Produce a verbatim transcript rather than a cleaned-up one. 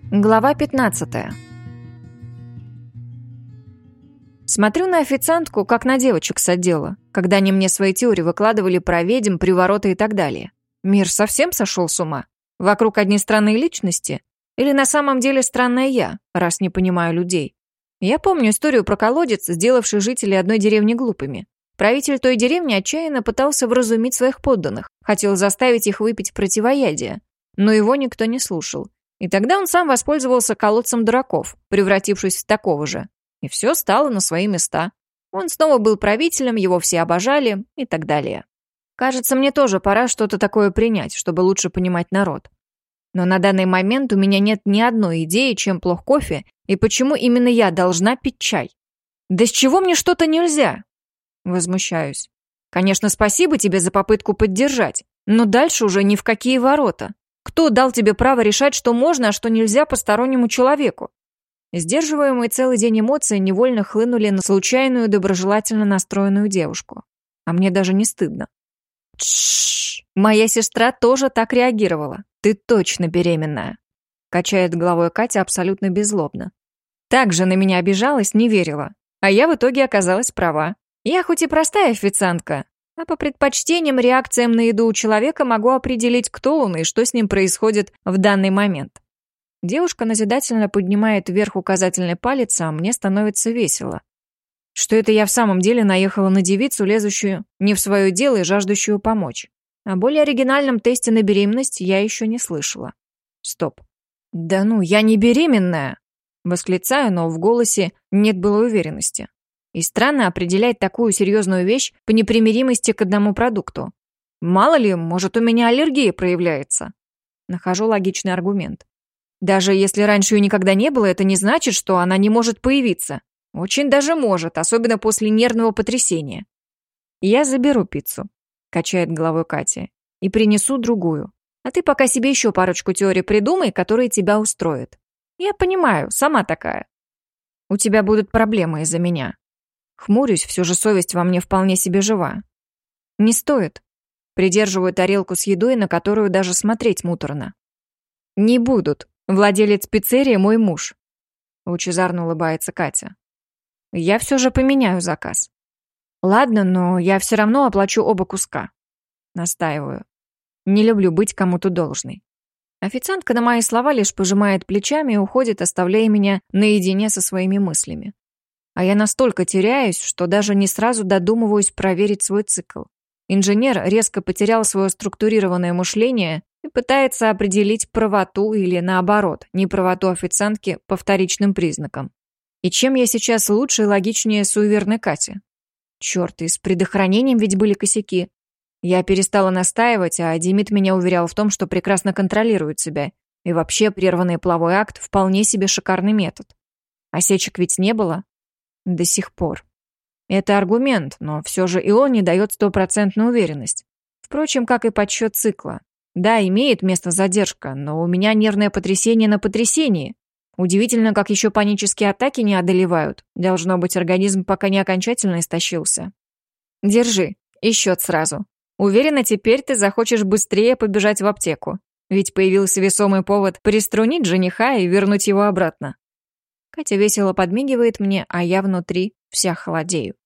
Глава пятнадцатая. Смотрю на официантку, как на девочек с отдела, когда они мне свои теории выкладывали про ведьм, привороты и так далее. Мир совсем сошел с ума? Вокруг одни странные личности? Или на самом деле странная я, раз не понимаю людей? Я помню историю про колодец, сделавший жителей одной деревни глупыми. Правитель той деревни отчаянно пытался вразумить своих подданных, хотел заставить их выпить противоядие, но его никто не слушал. И тогда он сам воспользовался колодцем дураков, превратившись в такого же. И все стало на свои места. Он снова был правителем, его все обожали и так далее. Кажется, мне тоже пора что-то такое принять, чтобы лучше понимать народ. Но на данный момент у меня нет ни одной идеи, чем плох кофе и почему именно я должна пить чай. Да с чего мне что-то нельзя? Возмущаюсь. Конечно, спасибо тебе за попытку поддержать, но дальше уже ни в какие ворота. Кто дал тебе право решать, что можно, а что нельзя постороннему человеку? Сдерживаемые целый день эмоции невольно хлынули на случайную, доброжелательно настроенную девушку. А мне даже не стыдно. Тш, моя сестра тоже так реагировала. Ты точно беременная. Качает головой Катя абсолютно беззлобно. Так же на меня обижалась, не верила. А я в итоге оказалась права. Я хоть и простая официантка, а по предпочтениям, реакциям на еду у человека могу определить, кто он и что с ним происходит в данный момент. Девушка назидательно поднимает вверх указательный палец, а мне становится весело. Что это я в самом деле наехала на девицу, лезущую не в свое дело и жаждущую помочь. О более оригинальном тесте на беременность я еще не слышала. Стоп. Да ну, я не беременная! Восклицаю, но в голосе нет былой уверенности. И странно определять такую серьезную вещь по непримиримости к одному продукту. Мало ли, может, у меня аллергия проявляется. Нахожу логичный аргумент. Даже если раньше ее никогда не было, это не значит, что она не может появиться. Очень даже может, особенно после нервного потрясения. Я заберу пиццу, качает головой Катя, и принесу другую. А ты пока себе еще парочку теорий придумай, которые тебя устроят. Я понимаю, сама такая. У тебя будут проблемы из-за меня. Хмурюсь, все же совесть во мне вполне себе жива. Не стоит. Придерживаю тарелку с едой, на которую даже смотреть муторно. Не будут. Владелец пиццерии мой муж. Лучезарно улыбается Катя. Я все же поменяю заказ. Ладно, но я все равно оплачу оба куска. Настаиваю. Не люблю быть кому-то должной. Официантка на мои слова лишь пожимает плечами и уходит, оставляя меня наедине со своими мыслями. А я настолько теряюсь, что даже не сразу додумываюсь проверить свой цикл. Инженер резко потерял свое структурированное мышление и пытается определить правоту или, наоборот, неправоту официантки по вторичным признакам. И чем я сейчас лучше и логичнее суеверной Кати? Черт, и с предохранением ведь были косяки. Я перестала настаивать, а Демид меня уверял в том, что прекрасно контролирует себя. И вообще прерванный половой акт вполне себе шикарный метод. Осечек ведь не было? До сих пор. Это аргумент, но все же и он не дает стопроцентную уверенность. Впрочем, как и подсчет цикла. Да, имеет место задержка, но у меня нервное потрясение на потрясении. Удивительно, как еще панические атаки не одолевают. Должно быть, организм пока не окончательно истощился. Держи, и счет сразу. Уверена, теперь ты захочешь быстрее побежать в аптеку. Ведь появился весомый повод приструнить жениха и вернуть его обратно. Катя весело подмигивает мне, а я внутри вся холодею.